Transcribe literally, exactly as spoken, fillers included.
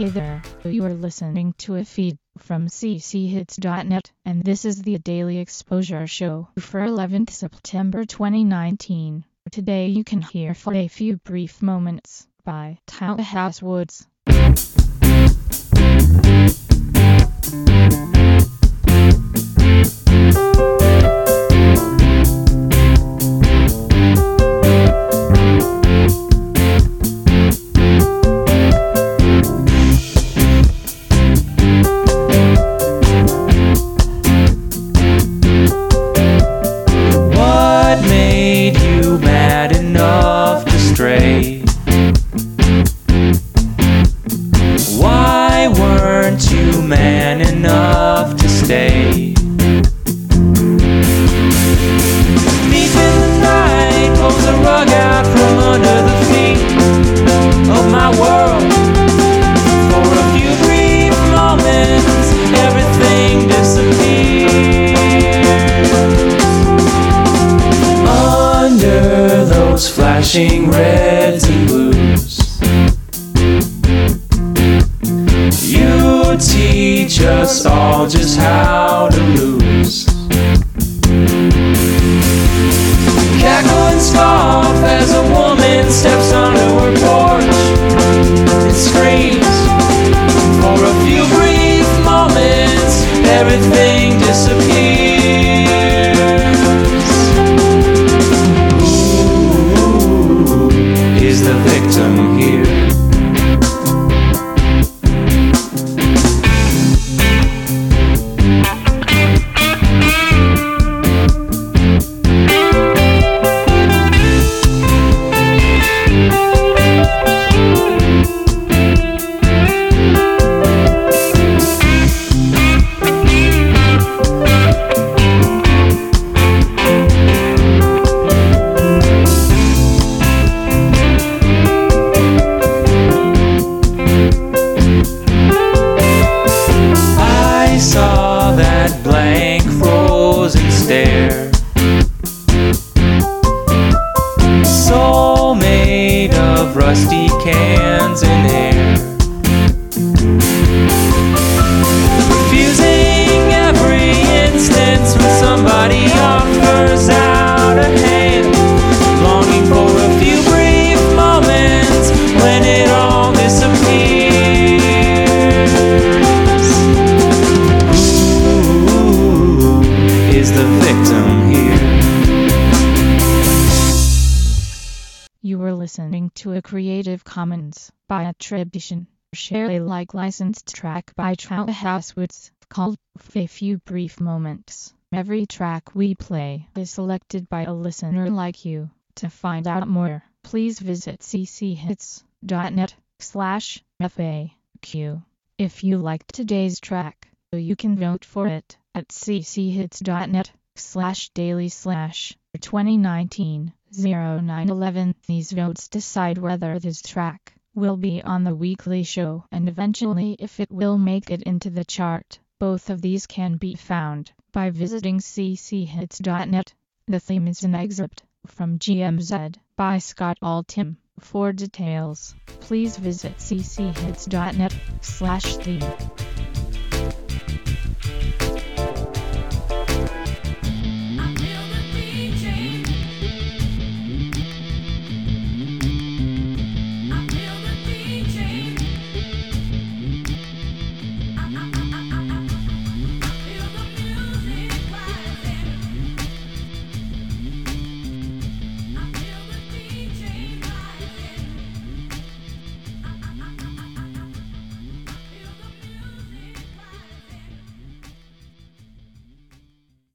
Hey there, you are listening to a feed from c c hits dot net, and this is the Daily Exposure Show for eleventh September twenty nineteen. Today you can hear For a Few Brief Moments by Tallahassee Woods. Why weren't you man enough to stay? Deep in the night, pulls a rug out from under the feet of my world. For a few brief moments, everything disappears. Under those flashing reds and blues, you teach us all just how to lose. Cackle and scoff as a woman steps onto her porch and screams. For a few brief moments, everything disappears. Who is the victim here? Blank frozen stare, soul made of rusty cans and air, refusing every instance when somebody offers out a hand, longing for a few brief moments when it all disappears. The victim here. You were listening to a Creative Commons by attribution, share Alike licensed track by Tallahassee Woods called For a Few Brief Moments. Every track we play is selected by a listener like you. To find out more, please visit c c hits dot net slash F A Q. If you liked today's track, you can vote for it at c c hits dot net slash daily slash twenty nineteen oh nine eleven. These votes decide whether this track will be on the weekly show and eventually if it will make it into the chart. Both of these can be found by visiting c c hits dot net. The theme is an excerpt from G M Z by Scott Altham. For details, please visit c c hits dot net slash theme.